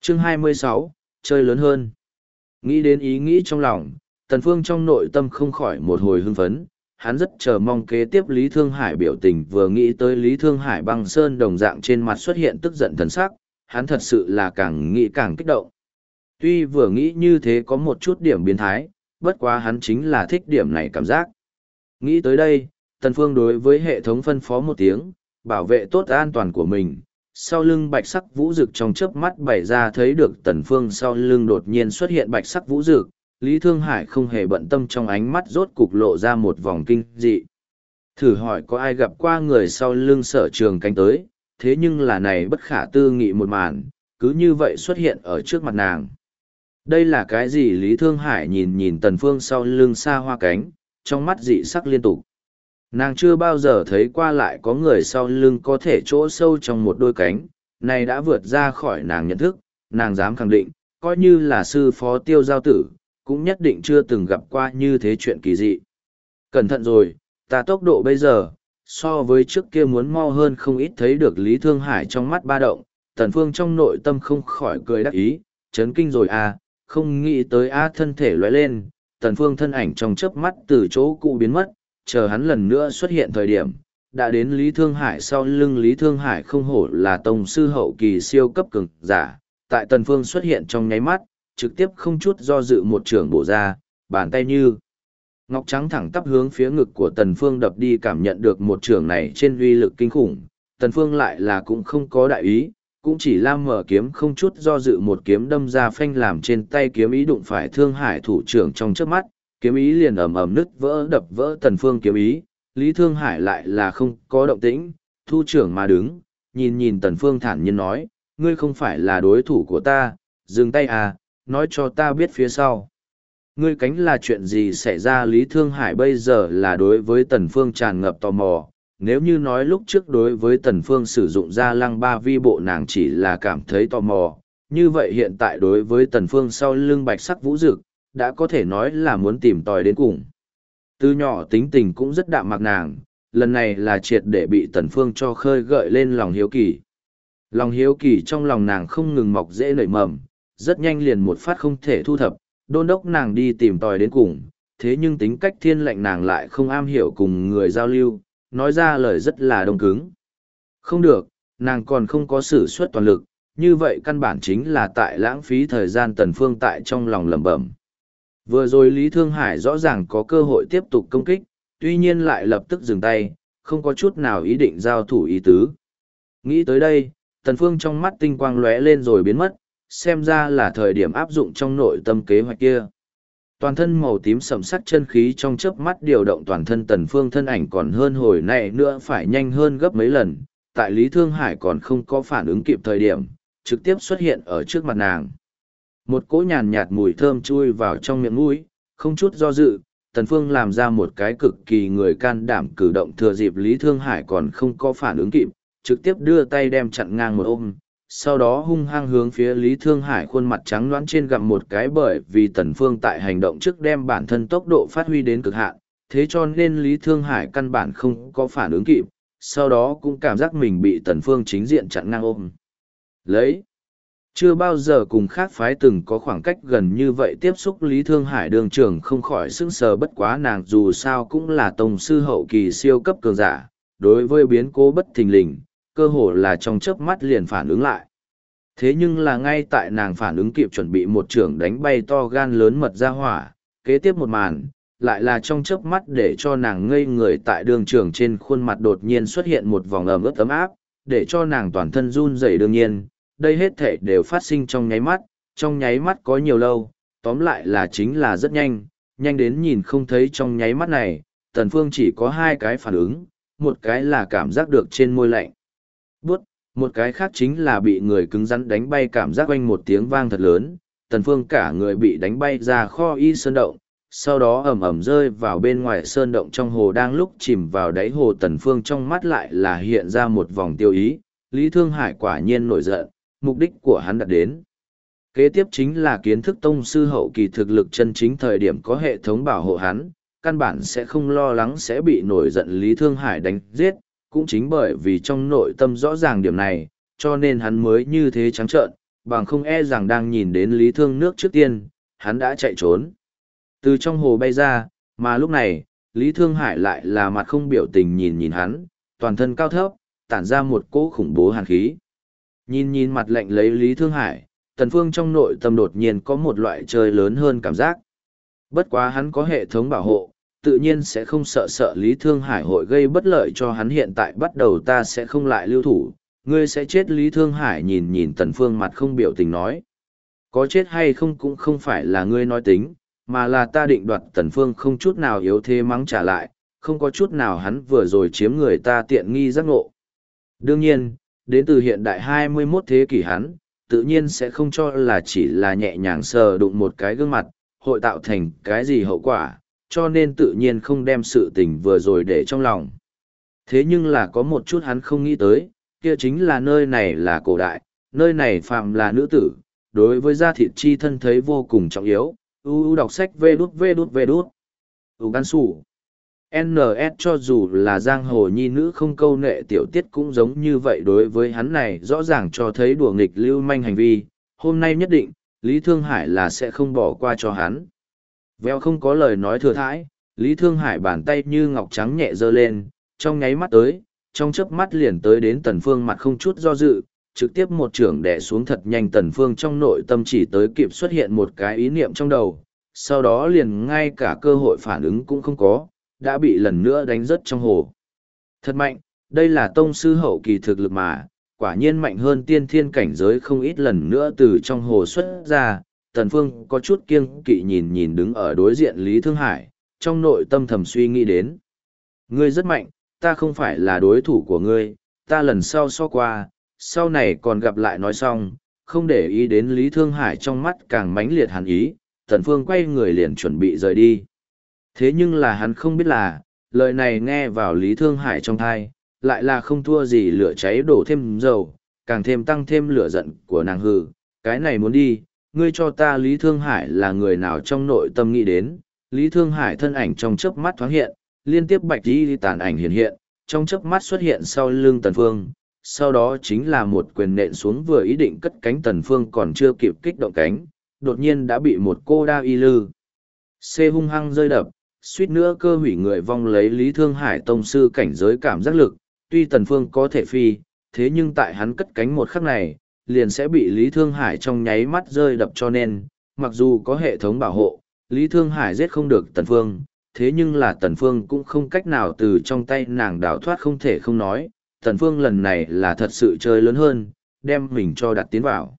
Chương 26, chơi lớn hơn. Nghĩ đến ý nghĩ trong lòng, Tần Phương trong nội tâm không khỏi một hồi hưng phấn, hắn rất chờ mong kế tiếp Lý Thương Hải biểu tình, vừa nghĩ tới Lý Thương Hải băng sơn đồng dạng trên mặt xuất hiện tức giận thần sắc, hắn thật sự là càng nghĩ càng kích động. Tuy vừa nghĩ như thế có một chút điểm biến thái, bất quá hắn chính là thích điểm này cảm giác. Nghĩ tới đây, Tần Phương đối với hệ thống phân phó một tiếng, bảo vệ tốt an toàn của mình. Sau lưng bạch sắc vũ rực trong chớp mắt bày ra thấy được Tần Phương sau lưng đột nhiên xuất hiện bạch sắc vũ rực, Lý Thương Hải không hề bận tâm trong ánh mắt rốt cục lộ ra một vòng kinh dị. Thử hỏi có ai gặp qua người sau lưng Sở Trường cánh tới, thế nhưng là này bất khả tư nghị một màn, cứ như vậy xuất hiện ở trước mặt nàng. Đây là cái gì? Lý Thương Hải nhìn nhìn Tần Phương sau lưng xa hoa cánh, trong mắt dị sắc liên tục. Nàng chưa bao giờ thấy qua lại có người sau lưng có thể chỗ sâu trong một đôi cánh, này đã vượt ra khỏi nàng nhận thức, nàng dám khẳng định, coi như là sư phó Tiêu Giao Tử, cũng nhất định chưa từng gặp qua như thế chuyện kỳ dị. Cẩn thận rồi, ta tốc độ bây giờ, so với trước kia muốn mau hơn không ít. Thấy được Lý Thương Hải trong mắt ba động, Tần Phương trong nội tâm không khỏi cười đắc ý, chấn kinh rồi à, không nghĩ tới a. Thân thể lóe lên, Tần Phương thân ảnh trong chớp mắt từ chỗ cũ biến mất, chờ hắn lần nữa xuất hiện thời điểm, đã đến Lý Thương Hải sau lưng. Lý Thương Hải không hổ là tông sư hậu kỳ siêu cấp cường giả, tại Tần Phương xuất hiện trong nháy mắt, trực tiếp không chút do dự một trường bổ ra, bàn tay như ngọc trắng thẳng tắp hướng phía ngực của Tần Phương đập đi. Cảm nhận được một trường này trên uy lực kinh khủng, Tần Phương lại là cũng không có đại ý, cũng chỉ lam mở kiếm không chút do dự một kiếm đâm ra phanh làm trên tay kiếm ý đụng phải Thương Hải thủ trưởng trong chớp mắt, kiếm ý liền ầm ầm nứt vỡ đập vỡ Tần Phương kiếm ý. Lý Thương Hải lại là không có động tĩnh, thu trưởng mà đứng, nhìn nhìn Tần Phương thản nhiên nói, ngươi không phải là đối thủ của ta, dừng tay à, nói cho ta biết phía sau. Ngươi cánh là chuyện gì xảy ra? Lý Thương Hải bây giờ là đối với Tần Phương tràn ngập tò mò, nếu như nói lúc trước đối với Tần Phương sử dụng ra lăng ba vi bộ nàng chỉ là cảm thấy tò mò, như vậy hiện tại đối với Tần Phương sau lưng bạch sắc vũ dực, đã có thể nói là muốn tìm tòi đến cùng. Từ nhỏ tính tình cũng rất đạm mạc nàng, lần này là triệt để bị Tần Phương cho khơi gợi lên lòng hiếu kỳ. Lòng hiếu kỳ trong lòng nàng không ngừng mọc rễ nảy mầm, rất nhanh liền một phát không thể thu thập, đôn đốc nàng đi tìm tòi đến cùng, thế nhưng tính cách thiên lệnh nàng lại không am hiểu cùng người giao lưu, nói ra lời rất là đông cứng. Không được, nàng còn không có sử xuất toàn lực, như vậy căn bản chính là tại lãng phí thời gian. Tần Phương tại trong lòng lẩm bẩm. Vừa rồi Lý Thương Hải rõ ràng có cơ hội tiếp tục công kích, tuy nhiên lại lập tức dừng tay, không có chút nào ý định giao thủ ý tứ. Nghĩ tới đây, Tần Phương trong mắt tinh quang lóe lên rồi biến mất, xem ra là thời điểm áp dụng trong nội tâm kế hoạch kia. Toàn thân màu tím sẫm sắc chân khí trong chớp mắt điều động toàn thân. Tần Phương thân ảnh còn hơn hồi này nữa phải nhanh hơn gấp mấy lần, tại Lý Thương Hải còn không có phản ứng kịp thời điểm, trực tiếp xuất hiện ở trước mặt nàng. Một cỗ nhàn nhạt mùi thơm chui vào trong miệng mũi, không chút do dự, Tần Phương làm ra một cái cực kỳ người can đảm cử động, thừa dịp Lý Thương Hải còn không có phản ứng kịp, trực tiếp đưa tay đem chặn ngang một ôm, sau đó hung hăng hướng phía Lý Thương Hải khuôn mặt trắng nõn trên gặm một cái. Bởi vì Tần Phương tại hành động trước đem bản thân tốc độ phát huy đến cực hạn, thế cho nên Lý Thương Hải căn bản không có phản ứng kịp, sau đó cũng cảm giác mình bị Tần Phương chính diện chặn ngang ôm lấy. Chưa bao giờ cùng khác phái từng có khoảng cách gần như vậy tiếp xúc, Lý Thương Hải đường trưởng không khỏi sững sờ. Bất quá nàng dù sao cũng là tông sư hậu kỳ siêu cấp cường giả, đối với biến cố bất thình lình, cơ hồ là trong chớp mắt liền phản ứng lại. Thế nhưng là ngay tại nàng phản ứng kịp chuẩn bị một trưởng đánh bay to gan lớn mật ra hỏa, kế tiếp một màn, lại là trong chớp mắt để cho nàng ngây người. Tại đường trưởng trên khuôn mặt đột nhiên xuất hiện một vòng ẩm ướt ấm áp, để cho nàng toàn thân run rẩy. Đương nhiên, đây hết thể đều phát sinh trong nháy mắt có nhiều lâu, tóm lại là chính là rất nhanh, nhanh đến nhìn không thấy. Trong nháy mắt này, Tần Phương chỉ có hai cái phản ứng, một cái là cảm giác được trên môi lạnh buốt, một cái khác chính là bị người cứng rắn đánh bay. Cảm giác oanh một tiếng vang thật lớn, Tần Phương cả người bị đánh bay ra kho y sơn động, sau đó ầm ầm rơi vào bên ngoài sơn động trong hồ. Đang lúc chìm vào đáy hồ, Tần Phương trong mắt lại là hiện ra một vòng tiêu ý. Lý Thương Hải quả nhiên nổi giận, mục đích của hắn đạt đến. Kế tiếp chính là kiến thức tông sư hậu kỳ thực lực chân chính. Thời điểm có hệ thống bảo hộ hắn, căn bản sẽ không lo lắng sẽ bị nổi giận Lý Thương Hải đánh giết. Cũng chính bởi vì trong nội tâm rõ ràng điểm này, cho nên hắn mới như thế trắng trợn, bằng không e rằng đang nhìn đến Lý Thương nước trước tiên, hắn đã chạy trốn. Từ trong hồ bay ra, mà lúc này, Lý Thương Hải lại là mặt không biểu tình nhìn nhìn hắn, toàn thân cao thấp, tản ra một cỗ khủng bố hàn khí. Nhìn nhìn mặt lạnh lấy Lý Thương Hải, Tần Phương trong nội tâm đột nhiên có một loại chơi lớn hơn cảm giác. Bất quá hắn có hệ thống bảo hộ, tự nhiên sẽ không sợ Lý Thương Hải hội gây bất lợi cho hắn, hiện tại bắt đầu ta sẽ không lại lưu thủ, ngươi sẽ chết. Lý Thương Hải nhìn nhìn Tần Phương mặt không biểu tình nói. Có chết hay không cũng không phải là ngươi nói tính, mà là ta định đoạt. Tần Phương không chút nào yếu thế mắng trả lại, không có chút nào hắn vừa rồi chiếm người ta tiện nghi giác ngộ. Đương nhiên, đến từ hiện đại 21 thế kỷ hắn, tự nhiên sẽ không cho là chỉ là nhẹ nhàng sờ đụng một cái gương mặt, hội tạo thành cái gì hậu quả, cho nên tự nhiên không đem sự tình vừa rồi để trong lòng. Thế nhưng là có một chút hắn không nghĩ tới, kia chính là nơi này là cổ đại, nơi này phạm là nữ tử, đối với da thịt chi thân thấy vô cùng trọng yếu. Đọc sách vê đút. Gan sủ. NS cho dù là giang hồ nhi nữ không câu nệ tiểu tiết cũng giống như vậy, đối với hắn này rõ ràng cho thấy đùa nghịch lưu manh hành vi, hôm nay nhất định, Lý Thương Hải là sẽ không bỏ qua cho hắn. Vèo không có lời nói thừa thãi, Lý Thương Hải bàn tay như ngọc trắng nhẹ giơ lên, trong nháy mắt tới, trong chớp mắt liền tới đến Tần Phương mặt không chút do dự, trực tiếp một chưởng đè xuống thật nhanh. Tần Phương trong nội tâm chỉ tới kịp xuất hiện một cái ý niệm trong đầu, sau đó liền ngay cả cơ hội phản ứng cũng không có, đã bị lần nữa đánh rớt trong hồ. Thật mạnh, đây là tông sư hậu kỳ thực lực mà, quả nhiên mạnh hơn tiên thiên cảnh giới không ít. Lần nữa từ trong hồ xuất ra, Tần Phương có chút kiêng kỵ nhìn nhìn đứng ở đối diện Lý Thương Hải, trong nội tâm thầm suy nghĩ đến. Ngươi rất mạnh, ta không phải là đối thủ của ngươi, ta lần sau so qua, sau này còn gặp lại. Nói xong, không để ý đến Lý Thương Hải trong mắt càng mãnh liệt hàn ý, Tần Phương quay người liền chuẩn bị rời đi. Thế nhưng là hắn không biết là, lời này nghe vào Lý Thương Hải trong tai, lại là không thua gì lửa cháy đổ thêm dầu, càng thêm tăng thêm lửa giận của nàng. Hừ, cái này muốn đi, ngươi cho ta. Lý Thương Hải là người nào trong nội tâm nghĩ đến, Lý Thương Hải thân ảnh trong chớp mắt thoáng hiện, liên tiếp bạch đi tàn ảnh hiện hiện, trong chớp mắt xuất hiện sau lưng Tần Phương, sau đó chính là một quyền nện xuống. Vừa ý định cất cánh, Tần Phương còn chưa kịp kích động cánh, đột nhiên đã bị một cô đao y lư xê hung hăng rơi đập, suýt nữa cơ hủy người vong. Lấy Lý Thương Hải tông sư cảnh giới cảm giác lực, tuy Tần Phương có thể phi, thế nhưng tại hắn cất cánh một khắc này, liền sẽ bị Lý Thương Hải trong nháy mắt rơi đập, cho nên, mặc dù có hệ thống bảo hộ, Lý Thương Hải giết không được Tần Phương, thế nhưng là Tần Phương cũng không cách nào từ trong tay nàng đào thoát. không thể không nói, Tần Phương lần này là thật sự chơi lớn hơn, đem mình cho đặt tiến vào.